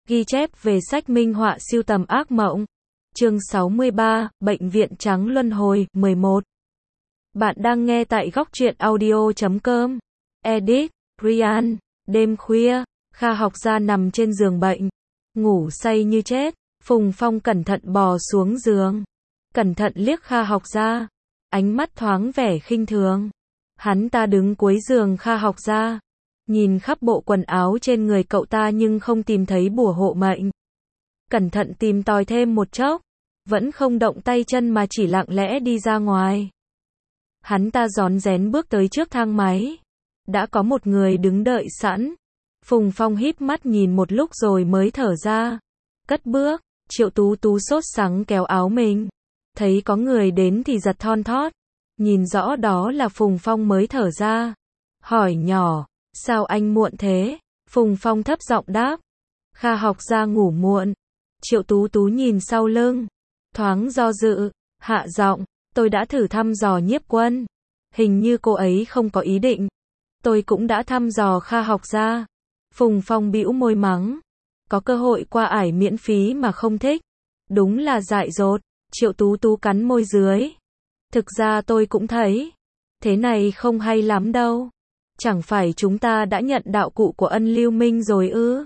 Ghi chép về sách minh họa sưu tầm ác mộng. Chương 63, Bệnh viện trắng luân hồi, 11. Bạn đang nghe tại góc truyện audio.com. Edit, Ryan. Đêm khuya, Kha học gia nằm trên giường bệnh, ngủ say như chết. Phùng Phong cẩn thận bò xuống giường, cẩn thận liếc Kha học gia, ánh mắt thoáng vẻ khinh thường. Hắn ta đứng cuối giường Kha học gia, nhìn khắp bộ quần áo trên người cậu ta nhưng không tìm thấy bùa hộ mệnh. Cẩn thận tìm tòi thêm một chốc, vẫn không động tay chân mà chỉ lặng lẽ đi ra ngoài. Hắn ta rón rén bước tới trước thang máy. Đã có một người đứng đợi sẵn. Phùng Phong híp mắt nhìn một lúc rồi mới thở ra. Cất bước, Triệu Tú Tú sốt sắng kéo áo mình. Thấy có người đến thì giật thon thót. Nhìn rõ đó là Phùng Phong mới thở ra. Hỏi nhỏ, sao anh muộn thế? Phùng Phong thấp giọng đáp. Kha học gia ngủ muộn. Triệu Tú Tú nhìn sau lưng, thoáng do dự, hạ giọng, tôi đã thử thăm dò Nhiếp Quân. Hình như cô ấy không có ý định. Tôi cũng đã thăm dò Kha học gia. Phùng Phong bĩu môi mắng. Có cơ hội qua ải miễn phí mà không thích. Đúng là dại dột. Triệu Tú Tú cắn môi dưới. Thực ra tôi cũng thấy. Thế này không hay lắm đâu. Chẳng phải chúng ta đã nhận đạo cụ của Ân Lưu Minh rồi ư?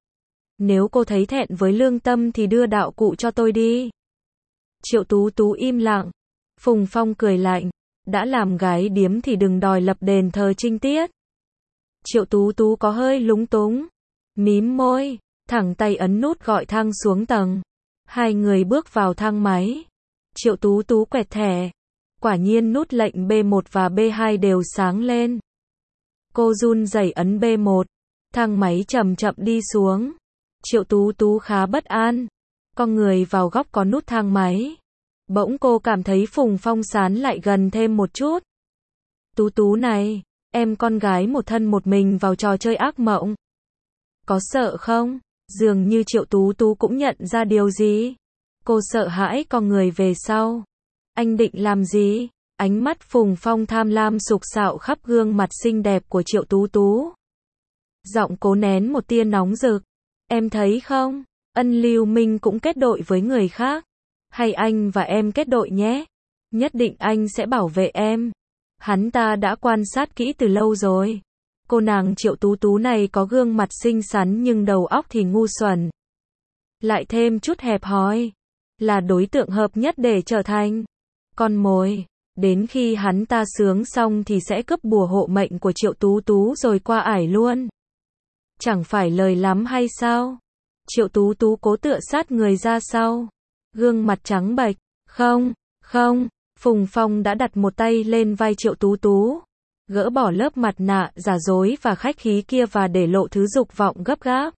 Nếu cô thấy thẹn với lương tâm thì đưa đạo cụ cho tôi đi. Triệu Tú Tú im lặng. Phùng Phong cười lạnh. Đã làm gái điếm thì đừng đòi lập đền thờ trinh tiết. Triệu Tú Tú có hơi lúng túng. Mím môi, thẳng tay ấn nút gọi thang xuống tầng. Hai người bước vào thang máy. Triệu Tú Tú quẹt thẻ. Quả nhiên nút lệnh B1 và B2 đều sáng lên. Cô run rẩy ấn B1. Thang máy chậm chậm đi xuống. Triệu Tú Tú khá bất an. Con người vào góc có nút thang máy. Bỗng cô cảm thấy Phùng Phong sán lại gần thêm một chút. Tú Tú này, em con gái một thân một mình vào trò chơi ác mộng. Có sợ không? Dường như Triệu Tú Tú cũng nhận ra điều gì. Cô sợ hãi con người về sau. Anh định làm gì? Ánh mắt Phùng Phong tham lam sục sạo khắp gương mặt xinh đẹp của Triệu Tú Tú. Giọng cố nén một tia nóng rực. Em thấy không? Ân Lưu Minh cũng kết đội với người khác. Hay anh và em kết đội nhé. Nhất định anh sẽ bảo vệ em. Hắn ta đã quan sát kỹ từ lâu rồi. Cô nàng Triệu Tú Tú này có gương mặt xinh xắn nhưng đầu óc thì ngu xuẩn. Lại thêm chút hẹp hòi. Là đối tượng hợp nhất để trở thành con mồi. Đến khi hắn ta sướng xong thì sẽ cướp bùa hộ mệnh của Triệu Tú Tú rồi qua ải luôn. Chẳng phải lời lắm hay sao? Triệu Tú Tú cố tựa sát người ra sau. Gương mặt trắng bệch. Không, không. Phùng Phong đã đặt một tay lên vai Triệu Tú Tú. Gỡ bỏ lớp mặt nạ giả dối và khách khí kia và để lộ thứ dục vọng gấp gáp.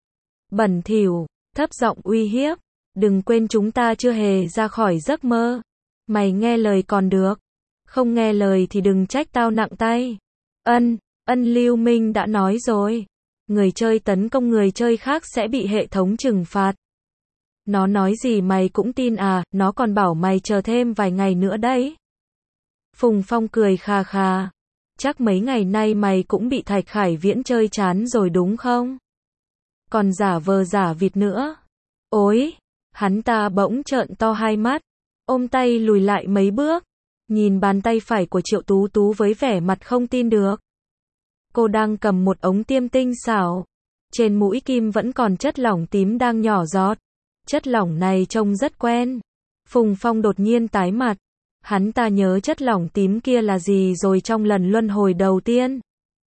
Bẩn thỉu, thấp giọng uy hiếp. Đừng quên chúng ta chưa hề ra khỏi giấc mơ. Mày nghe lời còn được. Không nghe lời thì đừng trách tao nặng tay. Ân Lưu Minh đã nói rồi. Người chơi tấn công người chơi khác sẽ bị hệ thống trừng phạt. Nó nói gì mày cũng tin à, nó còn bảo mày chờ thêm vài ngày nữa đấy. Phùng Phong cười khà khà. Chắc mấy ngày nay mày cũng bị Thạch Khải Viễn chơi chán rồi đúng không? Còn giả vờ giả vịt nữa. Ôi! Hắn ta bỗng trợn to hai mắt. Ôm tay lùi lại mấy bước. Nhìn bàn tay phải của Triệu Tú Tú với vẻ mặt không tin được. Cô đang cầm một ống tiêm tinh xảo. Trên mũi kim vẫn còn chất lỏng tím đang nhỏ giọt. Chất lỏng này trông rất quen. Phùng Phong đột nhiên tái mặt. Hắn ta nhớ chất lỏng tím kia là gì rồi trong lần luân hồi đầu tiên.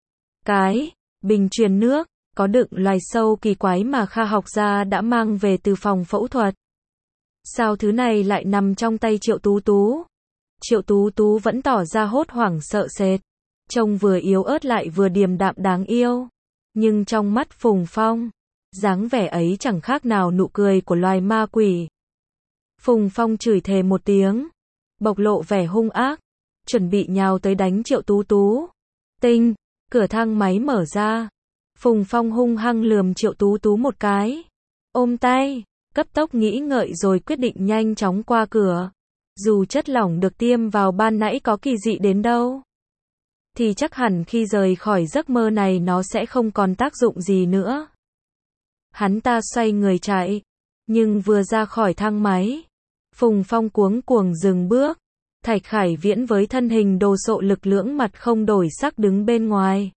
Cái bình truyền nước có đựng loài sâu kỳ quái mà Kha học gia đã mang về từ phòng phẫu thuật. Sao thứ này lại nằm trong tay Triệu Tú Tú? Triệu Tú Tú vẫn tỏ ra hốt hoảng sợ sệt. Trông vừa yếu ớt lại vừa điềm đạm đáng yêu. Nhưng trong mắt Phùng Phong, dáng vẻ ấy chẳng khác nào nụ cười của loài ma quỷ. Phùng Phong chửi thề một tiếng, bộc lộ vẻ hung ác, chuẩn bị nhào tới đánh Triệu Tú Tú. Tinh, cửa thang máy mở ra. Phùng Phong hung hăng lườm Triệu Tú Tú một cái. Ôm tay, cấp tốc nghĩ ngợi rồi quyết định nhanh chóng qua cửa. Dù chất lỏng được tiêm vào ban nãy có kỳ dị đến đâu, thì chắc hẳn khi rời khỏi giấc mơ này nó sẽ không còn tác dụng gì nữa. Hắn ta xoay người chạy, nhưng vừa ra khỏi thang máy, Phùng Phong cuống cuồng dừng bước. Thạch Khải Viễn với thân hình đồ sộ lực lưỡng mặt không đổi sắc đứng bên ngoài.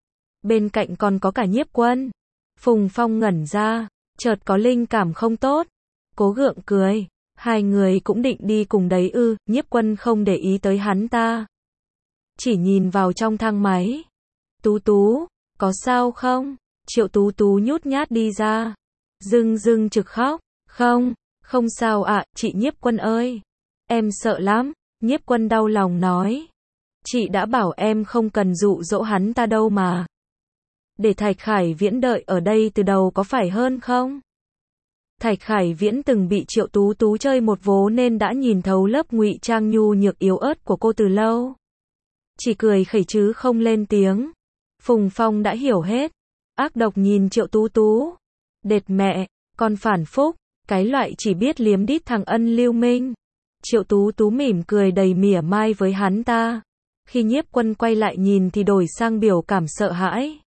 Bên cạnh còn có cả Nhiếp Quân. Phùng Phong ngẩn ra, chợt có linh cảm không tốt. Cố gượng cười, hai người cũng định đi cùng đấy ư? Nhiếp Quân không để ý tới hắn ta, chỉ nhìn vào trong thang máy. Tú Tú, có sao không? Triệu Tú Tú nhút nhát đi ra, rưng rưng trực khóc. Không, không sao ạ, chị Nhiếp Quân ơi. Em sợ lắm. Nhiếp Quân đau lòng nói. Chị đã bảo em không cần dụ dỗ hắn ta đâu mà. Để Thạch Khải Viễn đợi ở đây từ đầu có phải hơn không? Thạch Khải Viễn từng bị Triệu Tú Tú chơi một vố nên đã nhìn thấu lớp ngụy trang nhu nhược yếu ớt của cô từ lâu. Chỉ cười khẩy chứ không lên tiếng. Phùng Phong đã hiểu hết. Ác độc nhìn Triệu Tú Tú. Đệt mẹ, con phản phúc, cái loại chỉ biết liếm đít thằng Ân Lưu Minh. Triệu Tú Tú mỉm cười đầy mỉa mai với hắn ta. Khi Nhiếp Quân quay lại nhìn thì đổi sang biểu cảm sợ hãi.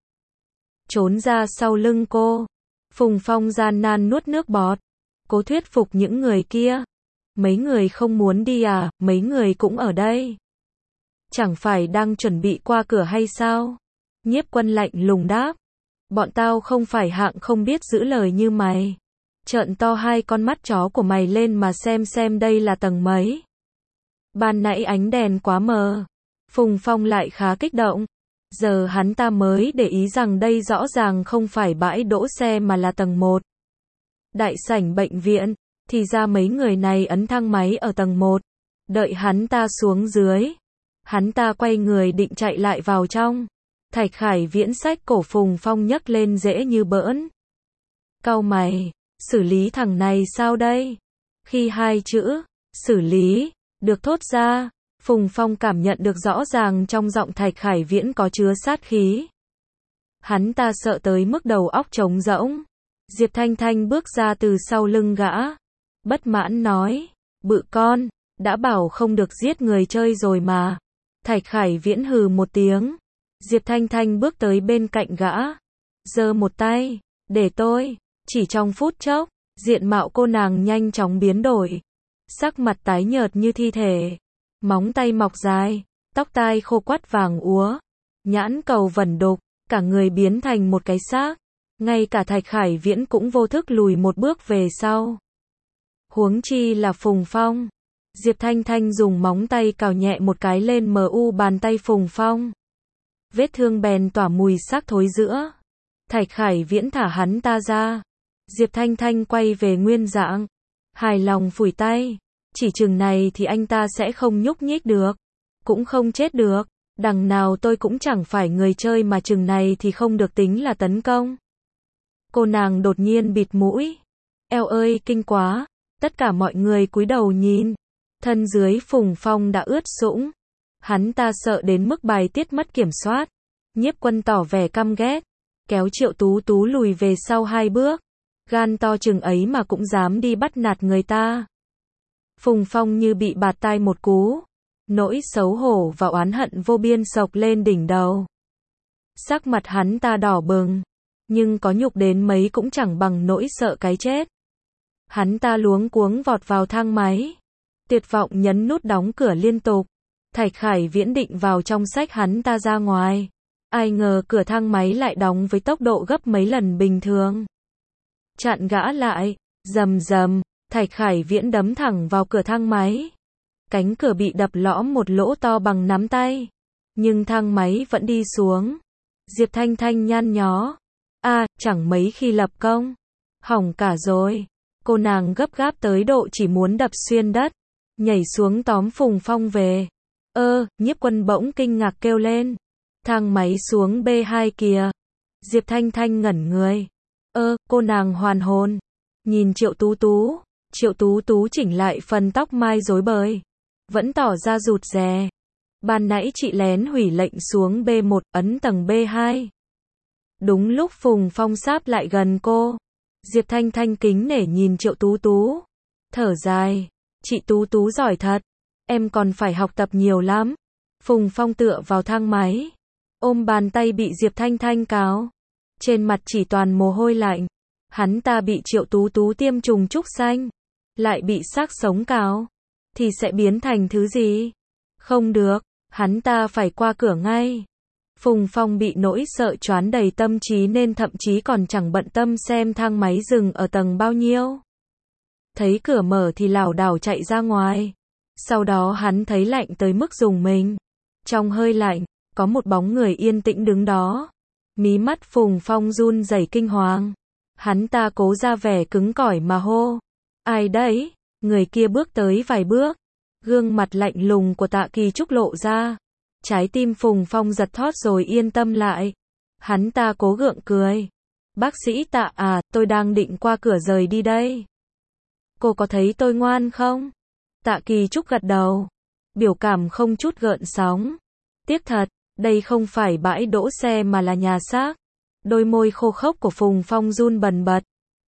Trốn ra sau lưng cô. Phùng Phong gian nan nuốt nước bọt. Cố thuyết phục những người kia. Mấy người không muốn đi à, mấy người cũng ở đây. Chẳng phải đang chuẩn bị qua cửa hay sao? Nhiếp Quân lạnh lùng đáp. Bọn tao không phải hạng không biết giữ lời như mày. Trợn to hai con mắt chó của mày lên mà xem đây là tầng mấy. Ban nãy ánh đèn quá mờ. Phùng Phong lại khá kích động. Giờ hắn ta mới để ý rằng đây rõ ràng không phải bãi đỗ xe mà là tầng 1. Đại sảnh bệnh viện, thì ra mấy người này ấn thang máy ở tầng 1. Đợi hắn ta xuống dưới. Hắn ta quay người định chạy lại vào trong. Thạch Khải Viễn xách cổ Phùng Phong nhấc lên dễ như bỡn. Cau mày, xử lý thằng này sao đây? Khi hai chữ, xử lý, được thốt ra, Phùng Phong cảm nhận được rõ ràng trong giọng Thạch Khải Viễn có chứa sát khí. Hắn ta sợ tới mức đầu óc trống rỗng. Diệp Thanh Thanh bước ra từ sau lưng gã. Bất mãn nói, bự con, đã bảo không được giết người chơi rồi mà. Thạch Khải Viễn hừ một tiếng. Diệp Thanh Thanh bước tới bên cạnh gã. Giơ một tay, để tôi. Chỉ trong phút chốc, diện mạo cô nàng nhanh chóng biến đổi. Sắc mặt tái nhợt như thi thể. Móng tay mọc dài, tóc tai khô quắt vàng úa. Nhãn cầu vẩn đục, cả người biến thành một cái xác. Ngay cả Thạch Khải Viễn cũng vô thức lùi một bước về sau. Huống chi là Phùng Phong. Diệp Thanh Thanh dùng móng tay cào nhẹ một cái lên bàn tay Phùng Phong. Vết thương bèn tỏa mùi xác thối giữa. Thạch Khải Viễn thả hắn ta ra. Diệp Thanh Thanh quay về nguyên dạng. Hài lòng phủi tay. Chỉ chừng này thì anh ta sẽ không nhúc nhích được. Cũng không chết được. Đằng nào tôi cũng chẳng phải người chơi mà chừng này thì không được tính là tấn công. Cô nàng đột nhiên bịt mũi. Eo ơi kinh quá. Tất cả mọi người cúi đầu nhìn. Thân dưới Phùng Phong đã ướt sũng. Hắn ta sợ đến mức bài tiết mất kiểm soát. Nhiếp Quân tỏ vẻ căm ghét. Kéo Triệu Tú Tú lùi về sau 2 bước. Gan to chừng ấy mà cũng dám đi bắt nạt người ta. Phùng Phong như bị bạt tai một cú. Nỗi xấu hổ và oán hận vô biên xộc lên đỉnh đầu. Sắc mặt hắn ta đỏ bừng. Nhưng có nhục đến mấy cũng chẳng bằng nỗi sợ cái chết. Hắn ta luống cuống vọt vào thang máy. Tuyệt vọng nhấn nút đóng cửa liên tục. Thạch Khải Viễn định vào trong xách hắn ta ra ngoài. Ai ngờ cửa thang máy lại đóng với tốc độ gấp mấy lần bình thường. Chặn gã lại, rầm rầm, Thạch Khải Viễn đấm thẳng vào cửa thang máy. Cánh cửa bị đập lõm một lỗ to bằng nắm tay. Nhưng thang máy vẫn đi xuống. Diệp Thanh Thanh nhăn nhó. Chẳng mấy khi lập công. Hỏng cả rồi. Cô nàng gấp gáp tới độ chỉ muốn đập xuyên đất. Nhảy xuống tóm Phùng Phong về. Nhiếp Quân bỗng kinh ngạc kêu lên. Thang máy xuống B2 kìa. Diệp Thanh Thanh ngẩn người. Cô nàng hoàn hồn. Nhìn Triệu Tú Tú. Triệu Tú Tú chỉnh lại phần tóc mai rối bời. Vẫn tỏ ra rụt rè. Ban nãy chị lén hủy lệnh xuống B1 ấn tầng B2. Đúng lúc Phùng Phong sáp lại gần cô. Diệp Thanh Thanh kính nể nhìn Triệu Tú Tú. Thở dài. Chị Tú Tú giỏi thật. Em còn phải học tập nhiều lắm. Phùng Phong tựa vào thang máy. Ôm bàn tay bị Diệp Thanh Thanh cào. Trên mặt chỉ toàn mồ hôi lạnh. hắn ta bị Triệu Tú Tú tiêm trùng trúc xanh, lại bị xác sống cào, thì sẽ biến thành thứ gì? Không được, hắn ta phải qua cửa ngay. Phùng Phong bị nỗi sợ choán đầy tâm trí nên thậm chí còn chẳng bận tâm xem thang máy dừng ở tầng bao nhiêu. Thấy cửa mở thì lảo đảo chạy ra ngoài. Sau đó hắn thấy lạnh tới mức rùng mình. Trong hơi lạnh, có một bóng người yên tĩnh đứng đó. Mí mắt Phùng Phong run rẩy kinh hoàng. Hắn ta cố ra vẻ cứng cỏi mà hô. Ai đấy? Người kia bước tới vài bước. Gương mặt lạnh lùng của Tạ Kỳ Trúc lộ ra. Trái tim Phùng Phong giật thót rồi yên tâm lại. Hắn ta cố gượng cười. Bác sĩ Tạ à, tôi đang định qua cửa rời đi đây. Cô có thấy tôi ngoan không? Tạ Kỳ Trúc gật đầu. Biểu cảm không chút gợn sóng. Tiếc thật, đây không phải bãi đỗ xe mà là nhà xác. Đôi môi khô khốc của Phùng Phong run bần bật.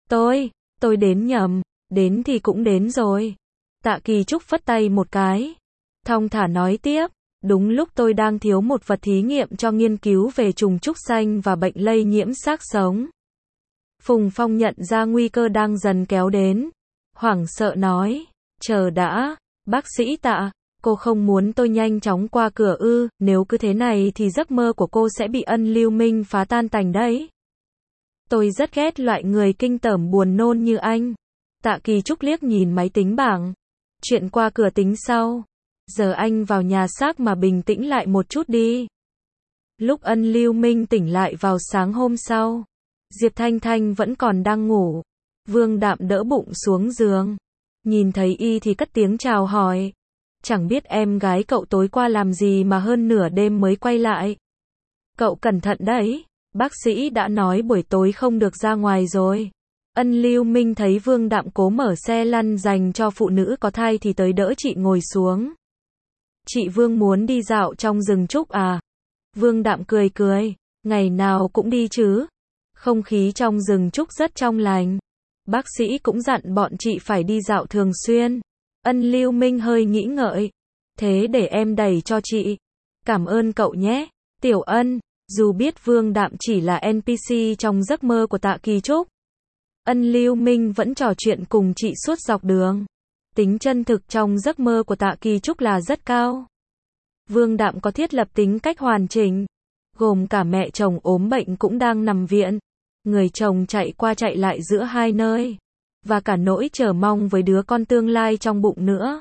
Tôi đến nhầm, đến thì cũng đến rồi. Tạ Kỳ Trúc phất tay một cái. Thong thả nói tiếp. Đúng lúc tôi đang thiếu một vật thí nghiệm cho nghiên cứu về trùng trúc xanh và bệnh lây nhiễm xác sống. Phùng Phong nhận ra nguy cơ đang dần kéo đến. Hoảng sợ nói. Chờ đã, bác sĩ Tạ, cô không muốn tôi nhanh chóng qua cửa ư? Nếu cứ thế này thì giấc mơ của cô sẽ bị Ân Lưu Minh phá tan tành đấy. Tôi rất ghét loại người kinh tởm buồn nôn như anh. Tạ Kỳ Trúc liếc nhìn máy tính bảng. Chuyện qua cửa tính sau. Giờ anh vào nhà xác mà bình tĩnh lại một chút đi. Lúc Ân Lưu Minh tỉnh lại vào sáng hôm sau, Diệp Thanh Thanh vẫn còn đang ngủ. Vương Đạm đỡ bụng xuống giường. Nhìn thấy y thì cất tiếng chào hỏi. Chẳng biết em gái cậu tối qua làm gì mà hơn nửa đêm mới quay lại. Cậu cẩn thận đấy. Bác sĩ đã nói buổi tối không được ra ngoài rồi. Ân Lưu Minh thấy Vương Đạm cố mở xe lăn dành cho phụ nữ có thai thì tới đỡ chị ngồi xuống. Chị Vương muốn đi dạo trong rừng trúc à? Vương Đạm cười cười. Ngày nào cũng đi chứ. Không khí trong rừng trúc rất trong lành. Bác sĩ cũng dặn bọn chị phải đi dạo thường xuyên. Ân Lưu Minh hơi nghĩ ngợi. Thế để em đẩy cho chị. Cảm ơn cậu nhé. Tiểu Ân. Dù biết Vương Đạm chỉ là NPC trong giấc mơ của Tạ Kỳ Trúc, Ân Lưu Minh vẫn trò chuyện cùng chị suốt dọc đường. Tính chân thực trong giấc mơ của Tạ Kỳ Trúc là rất cao. Vương Đạm có thiết lập tính cách hoàn chỉnh, gồm cả mẹ chồng ốm bệnh cũng đang nằm viện, người chồng chạy qua chạy lại giữa hai nơi, và cả nỗi chờ mong với đứa con tương lai trong bụng nữa.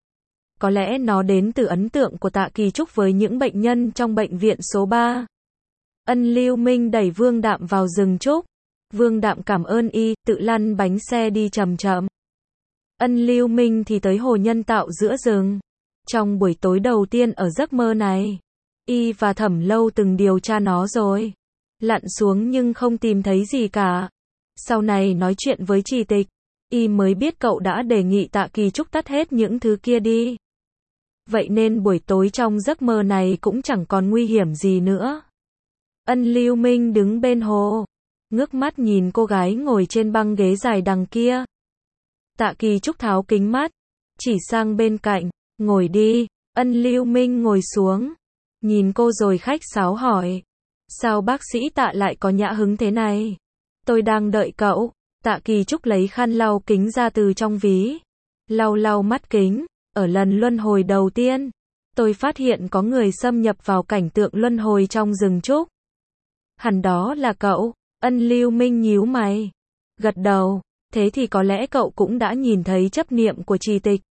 Có lẽ nó đến từ ấn tượng của Tạ Kỳ Trúc với những bệnh nhân trong bệnh viện số 3. Ân Lưu Minh đẩy Vương Đạm vào rừng trúc. Vương Đạm cảm ơn y, tự lăn bánh xe đi chậm chậm. Ân Lưu Minh thì tới hồ nhân tạo giữa rừng. Trong buổi tối đầu tiên ở giấc mơ này, y và Thẩm Lâu từng điều tra nó rồi. Lặn xuống nhưng không tìm thấy gì cả. Sau này nói chuyện với Trì Tịch, y mới biết cậu đã đề nghị Tạ Kỳ Trúc tắt hết những thứ kia đi. Vậy nên buổi tối trong giấc mơ này cũng chẳng còn nguy hiểm gì nữa. Ân Lưu Minh đứng bên hồ, ngước mắt nhìn cô gái ngồi trên băng ghế dài đằng kia. Tạ Kỳ Trúc tháo kính mắt, chỉ sang bên cạnh, ngồi đi. Ân Lưu Minh ngồi xuống, nhìn cô rồi khách sáo hỏi. Sao bác sĩ Tạ lại có nhã hứng thế này? Tôi đang đợi cậu. Tạ Kỳ Trúc lấy khăn lau kính ra từ trong ví. Lau lau mắt kính. Ở lần luân hồi đầu tiên, tôi phát hiện có người xâm nhập vào cảnh tượng luân hồi trong rừng trúc. Hẳn đó là cậu. Ân Lưu Minh nhíu mày, gật đầu. Thế thì có lẽ cậu cũng đã nhìn thấy chấp niệm của Trì Tịch.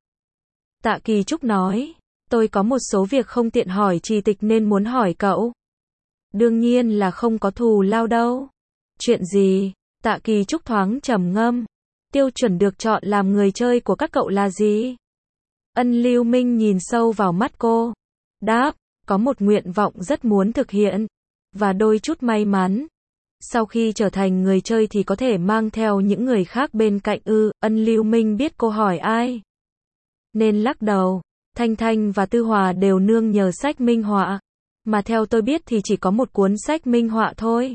Tạ Kỳ Trúc nói. Tôi có một số việc không tiện hỏi Trì Tịch nên muốn hỏi cậu. Đương nhiên là không có thù lao đâu. Chuyện gì? Tạ Kỳ Trúc thoáng trầm ngâm. Tiêu chuẩn được chọn làm người chơi của các cậu là gì? Ân Lưu Minh nhìn sâu vào mắt cô. Đáp, có một nguyện vọng rất muốn thực hiện. Và đôi chút may mắn. Sau khi trở thành người chơi thì có thể mang theo những người khác bên cạnh ư? Ân Lưu Minh biết cô hỏi ai, nên lắc đầu. Thanh Thanh và Tư Hòa đều nương nhờ sách minh họa. Mà theo tôi biết thì chỉ có một cuốn sách minh họa thôi.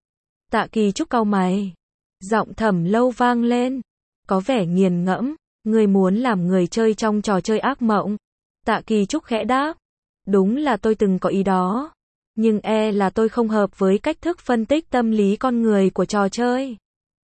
Tạ Kỳ Trúc cau mày. Giọng Thẩm Lâu vang lên, có vẻ nghiền ngẫm. Người muốn làm người chơi trong trò chơi ác mộng. Tạ Kỳ Trúc khẽ đáp. Đúng là tôi từng có ý đó. Nhưng là tôi không hợp với cách thức phân tích tâm lý con người của trò chơi.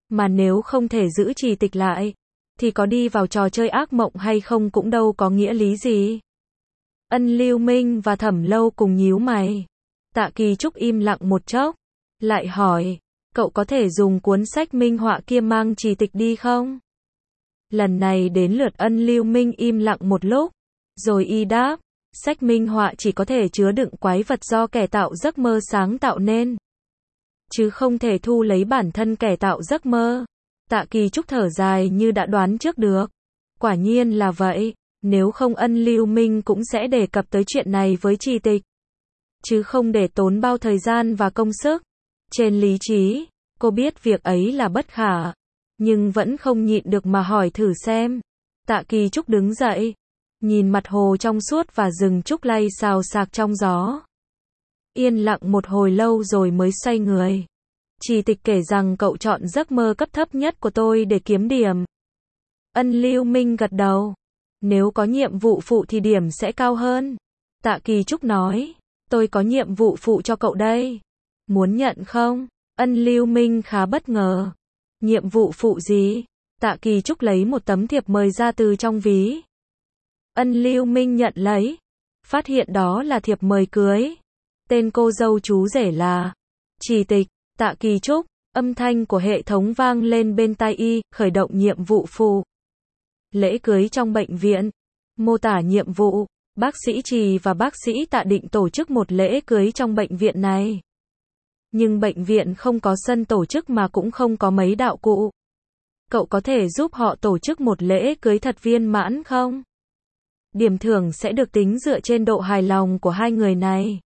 Mà nếu không thể giữ trì tịch lại, thì có đi vào trò chơi ác mộng hay không cũng đâu có nghĩa lý gì. Ân Lưu Minh và Thẩm Lâu cùng nhíu mày. Tạ Kỳ Trúc im lặng một chốc, lại hỏi, cậu có thể dùng cuốn sách minh họa kia mang trì tịch đi không? Lần này đến lượt Ân Lưu Minh im lặng một lúc, rồi y đáp, sách minh họa chỉ có thể chứa đựng quái vật do kẻ tạo giấc mơ sáng tạo nên, chứ không thể thu lấy bản thân kẻ tạo giấc mơ. Tạ Kỳ Trúc thở dài như đã đoán trước được. Quả nhiên là vậy, nếu không Ân Lưu Minh cũng sẽ đề cập tới chuyện này với trì tịch, chứ không để tốn bao thời gian và công sức. Trên lý trí, cô biết việc ấy là bất khả, nhưng vẫn không nhịn được mà hỏi thử xem. Tạ Kỳ Trúc đứng dậy, nhìn mặt hồ trong suốt và rừng trúc lay xào xạc trong gió. Yên lặng một hồi lâu rồi mới xoay người. Trì tịch kể rằng cậu chọn giấc mơ cấp thấp nhất của tôi để kiếm điểm. Ân Lưu Minh gật đầu. Nếu có nhiệm vụ phụ thì điểm sẽ cao hơn. Tạ Kỳ Trúc nói, tôi có nhiệm vụ phụ cho cậu đây. Muốn nhận không? Ân Lưu Minh khá bất ngờ. Nhiệm vụ phụ gì? Tạ Kỳ Trúc lấy một tấm thiệp mời ra từ trong ví. Ân Lưu Minh nhận lấy, phát hiện đó là thiệp mời cưới. Tên cô dâu chú rể là trì tịch. Tạ Kỳ Trúc, âm thanh của hệ thống vang lên bên tai y, khởi động nhiệm vụ phụ. Lễ cưới trong bệnh viện. Mô tả nhiệm vụ, bác sĩ Trì và bác sĩ Tạ định tổ chức một lễ cưới trong bệnh viện này. Nhưng bệnh viện không có sân tổ chức mà cũng không có mấy đạo cụ. Cậu có thể giúp họ tổ chức một lễ cưới thật viên mãn không? Điểm thưởng sẽ được tính dựa trên độ hài lòng của hai người này.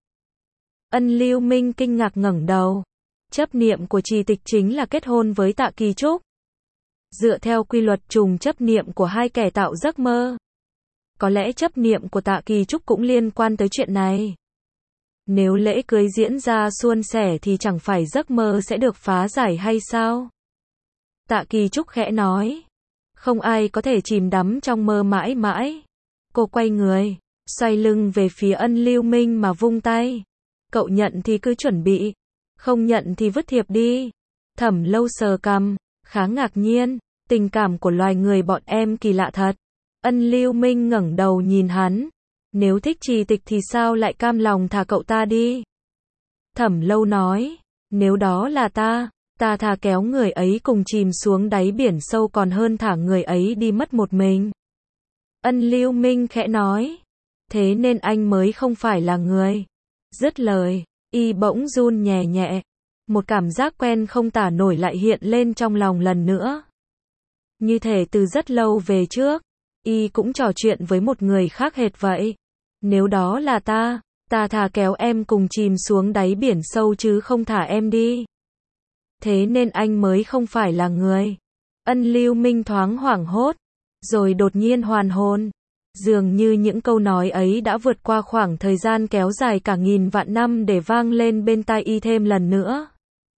Ân Lưu Minh kinh ngạc ngẩng đầu. Chấp niệm của trì tịch chính là kết hôn với Tạ Kỳ Trúc. Dựa theo quy luật trùng chấp niệm của hai kẻ tạo giấc mơ, có lẽ chấp niệm của Tạ Kỳ Trúc cũng liên quan tới chuyện này. Nếu lễ cưới diễn ra suôn sẻ thì chẳng phải giấc mơ sẽ được phá giải hay sao? Tạ Kỳ Trúc khẽ nói. Không ai có thể chìm đắm trong mơ mãi mãi. Cô quay người, xoay lưng về phía Ân Lưu Minh mà vung tay. Cậu nhận thì cứ chuẩn bị, không nhận thì vứt thiệp đi. Thẩm Lâu sờ cằm, khá ngạc nhiên, tình cảm của loài người bọn em kỳ lạ thật. Ân Lưu Minh ngẩng đầu nhìn hắn. Nếu thích trì tịch thì sao lại cam lòng thả cậu ta đi? Thẩm Lâu nói, nếu đó là ta thà kéo người ấy cùng chìm xuống đáy biển sâu còn hơn thả người ấy đi mất một mình. Ân Lưu Minh khẽ nói, thế nên anh mới không phải là người. Dứt lời, y bỗng run nhẹ nhẹ. Một cảm giác quen không tả nổi lại hiện lên trong lòng lần nữa. Như thể từ rất lâu về trước, y cũng trò chuyện với một người khác hệt vậy. Nếu đó là ta thà kéo em cùng chìm xuống đáy biển sâu chứ không thả em đi. Thế nên anh mới không phải là người. Ân Lưu Minh thoáng hoảng hốt, rồi đột nhiên hoàn hồn. Dường như những câu nói ấy đã vượt qua khoảng thời gian kéo dài cả nghìn vạn năm để vang lên bên tai y thêm lần nữa.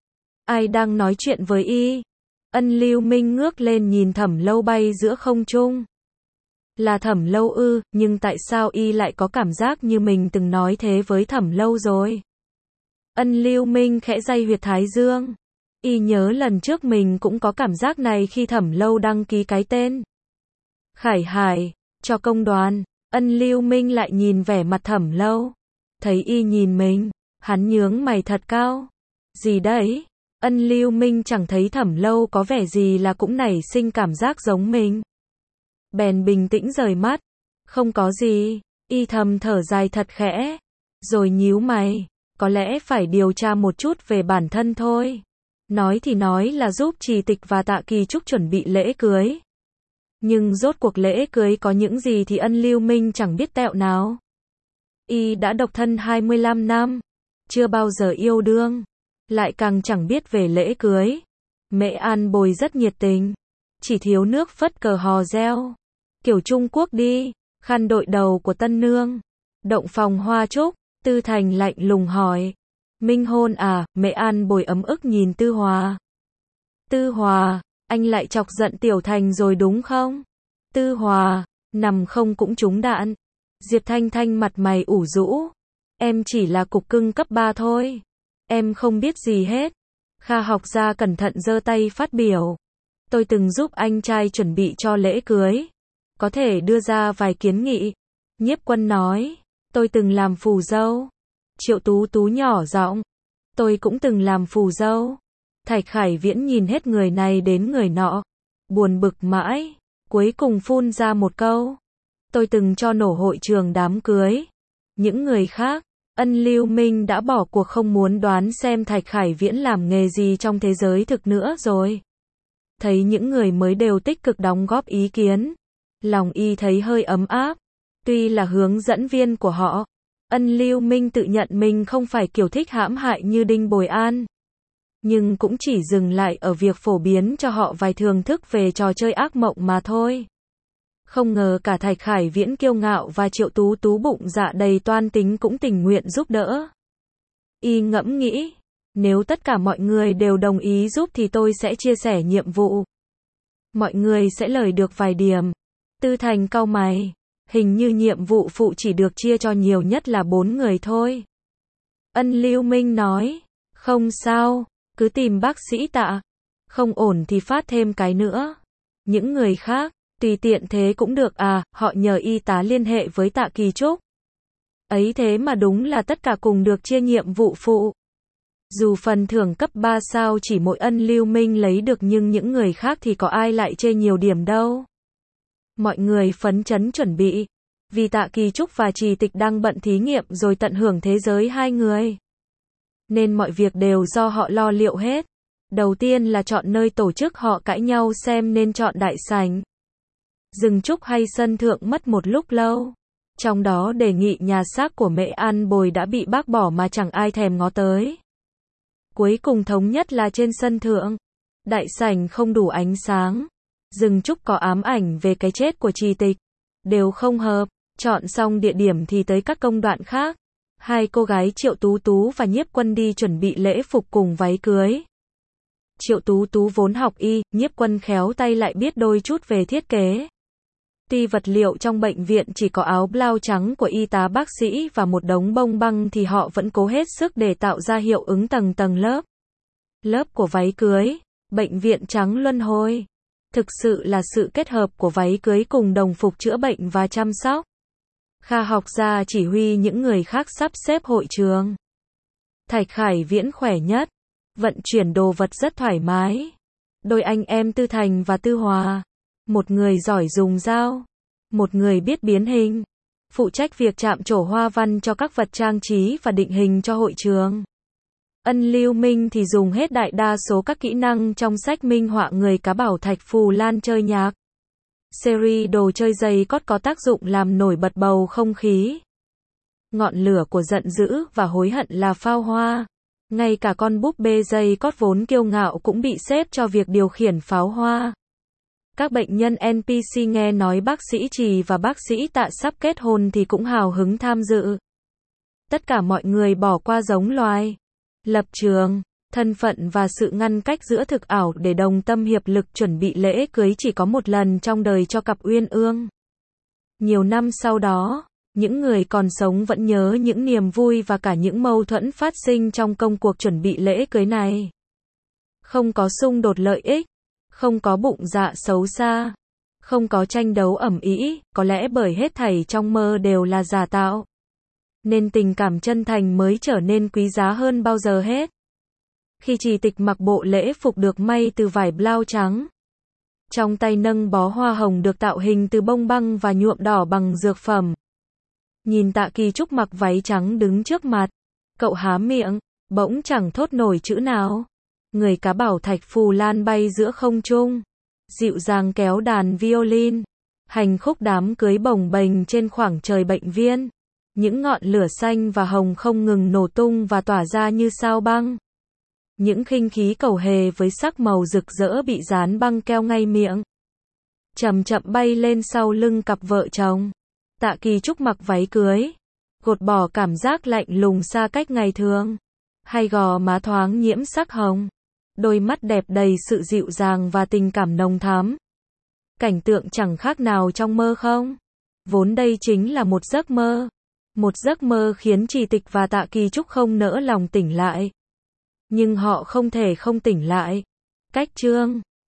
Ai đang nói chuyện với y? Ân Lưu Minh ngước lên nhìn Thẩm Lâu bay giữa không trung. Là Thẩm Lâu ư, nhưng tại sao y lại có cảm giác như mình từng nói thế với Thẩm Lâu rồi? Ân Lưu Minh khẽ day huyệt thái dương. Y nhớ lần trước mình cũng có cảm giác này khi Thẩm Lâu đăng ký cái tên Khải Hải cho công đoàn. Ân Lưu Minh lại nhìn vẻ mặt Thẩm Lâu. Thấy y nhìn mình, hắn nhướng mày thật cao. Gì đấy? Ân Lưu Minh chẳng thấy Thẩm Lâu có vẻ gì là cũng nảy sinh cảm giác giống mình. Bèn bình tĩnh rời mắt. Không có gì. Y thầm thở dài thật khẽ. Rồi nhíu mày. Có lẽ phải điều tra một chút về bản thân thôi. Nói thì nói là giúp trì tịch và Tạ Kỳ Trúc chuẩn bị lễ cưới. Nhưng rốt cuộc lễ cưới có những gì thì Ân Lưu Minh chẳng biết tẹo nào. Y đã độc thân 25 năm. Chưa bao giờ yêu đương. Lại càng chẳng biết về lễ cưới. Mẹ An Bồi rất nhiệt tình. Chỉ thiếu nước phất cờ hò reo. Kiểu Trung Quốc đi. Khăn đội đầu của tân nương. Động phòng hoa trúc. Tư Thành lạnh lùng hỏi. Minh hôn à? Mẹ An Bồi ấm ức nhìn Tư Hòa. Tư Hòa, anh lại chọc giận Tiểu Thành rồi đúng không? Tư Hòa, nằm không cũng trúng đạn. Diệp Thanh Thanh mặt mày ủ rũ. Em chỉ là cục cưng cấp 3 thôi. Em không biết gì hết. Kha học gia cẩn thận giơ tay phát biểu. Tôi từng giúp anh trai chuẩn bị cho lễ cưới. Có thể đưa ra vài kiến nghị. Nhiếp Quân nói. Tôi từng làm phù dâu. Triệu Tú Tú nhỏ giọng. Tôi cũng từng làm phù dâu. Thạch Khải Viễn nhìn hết người này đến người nọ. Buồn bực mãi. Cuối cùng phun ra một câu. Tôi từng cho nổ hội trường đám cưới. Những người khác, Ân Lưu Minh đã bỏ cuộc không muốn đoán xem Thạch Khải Viễn làm nghề gì trong thế giới thực nữa rồi. Thấy những người mới đều tích cực đóng góp ý kiến. Lòng y thấy hơi ấm áp. Tuy là hướng dẫn viên của họ, Ân Lưu Minh tự nhận mình không phải kiểu thích hãm hại như Đinh Bồi An. Nhưng cũng chỉ dừng lại ở việc phổ biến cho họ vài thưởng thức về trò chơi ác mộng mà thôi. Không ngờ cả Thạch Khải Viễn kiêu ngạo và Triệu Tú Tú bụng dạ đầy toan tính cũng tình nguyện giúp đỡ. Y ngẫm nghĩ, nếu tất cả mọi người đều đồng ý giúp thì tôi sẽ chia sẻ nhiệm vụ. Mọi người sẽ lời được vài điểm. Tư Thành cau mày, hình như nhiệm vụ phụ chỉ được chia cho nhiều nhất là 4 người thôi. Ân Lưu Minh nói, không sao, cứ tìm bác sĩ Tạ. Không ổn thì phát thêm cái nữa. Những người khác, tùy tiện thế cũng được à, họ nhờ y tá liên hệ với Tạ Kỳ Trúc. Ấy thế mà đúng là tất cả cùng được chia nhiệm vụ phụ. Dù phần thưởng cấp 3 sao chỉ mỗi Ân Lưu Minh lấy được nhưng những người khác thì có ai lại chê nhiều điểm đâu. Mọi người phấn chấn chuẩn bị. Vì Tạ Kỳ Trúc và Trì Tịch đang bận thí nghiệm rồi tận hưởng thế giới hai người. Nên mọi việc đều do họ lo liệu hết. Đầu tiên là chọn nơi tổ chức, họ cãi nhau xem nên chọn đại sảnh, rừng trúc hay sân thượng mất một lúc lâu. Trong đó đề nghị nhà xác của Mẹ An Bồi đã bị bác bỏ mà chẳng ai thèm ngó tới. Cuối cùng thống nhất là trên sân thượng. Đại sảnh không đủ ánh sáng. Rừng trúc có ám ảnh về cái chết của Trì Tịch. Đều không hợp. Chọn xong địa điểm thì tới các công đoạn khác. Hai cô gái Triệu Tú Tú và Nhiếp Quân đi chuẩn bị lễ phục cùng váy cưới. Triệu Tú Tú vốn học y, Nhiếp Quân khéo tay lại biết đôi chút về thiết kế. Tuy vật liệu trong bệnh viện chỉ có áo blau trắng của y tá bác sĩ và một đống bông băng thì họ vẫn cố hết sức để tạo ra hiệu ứng tầng tầng lớp. Lớp của váy cưới, bệnh viện trắng luân hồi. Thực sự là sự kết hợp của váy cưới cùng đồng phục chữa bệnh và chăm sóc. Kha học gia chỉ huy những người khác sắp xếp hội trường. Thạch Khải Viễn khỏe nhất. Vận chuyển đồ vật rất thoải mái. Đôi anh em Tư Thành và Tư Hòa. Một người giỏi dùng dao. Một người biết biến hình. Phụ trách việc chạm trổ hoa văn cho các vật trang trí và định hình cho hội trường. Ân Lưu Minh thì dùng hết đại đa số các kỹ năng trong sách minh họa người cá bảo Thạch Phù Lan chơi nhạc. Series đồ chơi giày cót có tác dụng làm nổi bật bầu không khí. Ngọn lửa của giận dữ và hối hận là pháo hoa. Ngay cả con búp bê giày cót vốn kiêu ngạo cũng bị xếp cho việc điều khiển pháo hoa. Các bệnh nhân NPC nghe nói bác sĩ Trì và bác sĩ Tạ sắp kết hôn thì cũng hào hứng tham dự. Tất cả mọi người bỏ qua giống loài, lập trường, thân phận và sự ngăn cách giữa thực ảo để đồng tâm hiệp lực chuẩn bị lễ cưới chỉ có một lần trong đời cho cặp uyên ương. Nhiều năm sau đó, những người còn sống vẫn nhớ những niềm vui và cả những mâu thuẫn phát sinh trong công cuộc chuẩn bị lễ cưới này. Không có xung đột lợi ích, không có bụng dạ xấu xa, không có tranh đấu ầm ĩ, có lẽ bởi hết thảy trong mơ đều là giả tạo. Nên tình cảm chân thành mới trở nên quý giá hơn bao giờ hết. Khi Trì Tịch mặc bộ lễ phục được may từ vải blau trắng, trong tay nâng bó hoa hồng được tạo hình từ bông băng và nhuộm đỏ bằng dược phẩm. Nhìn Tạ Kỳ Trúc mặc váy trắng đứng trước mặt, cậu há miệng, bỗng chẳng thốt nổi chữ nào. Người cá bảo Thạch Phù Lan bay giữa không trung, dịu dàng kéo đàn violin, hành khúc đám cưới bồng bềnh trên khoảng trời bệnh viên. Những ngọn lửa xanh và hồng không ngừng nổ tung và tỏa ra như sao băng. Những khinh khí cầu hề với sắc màu rực rỡ bị dán băng keo ngay miệng. Chậm chậm bay lên sau lưng cặp vợ chồng. Tạ Kỳ Trúc mặc váy cưới, gột bỏ cảm giác lạnh lùng xa cách ngày thường. Hai gò má thoáng nhiễm sắc hồng. Đôi mắt đẹp đầy sự dịu dàng và tình cảm nồng thắm. Cảnh tượng chẳng khác nào trong mơ không? Vốn đây chính là một giấc mơ. Một giấc mơ khiến Trì Tịch và Tạ Kỳ Trúc không nỡ lòng tỉnh lại. Nhưng họ không thể không tỉnh lại. Cách chương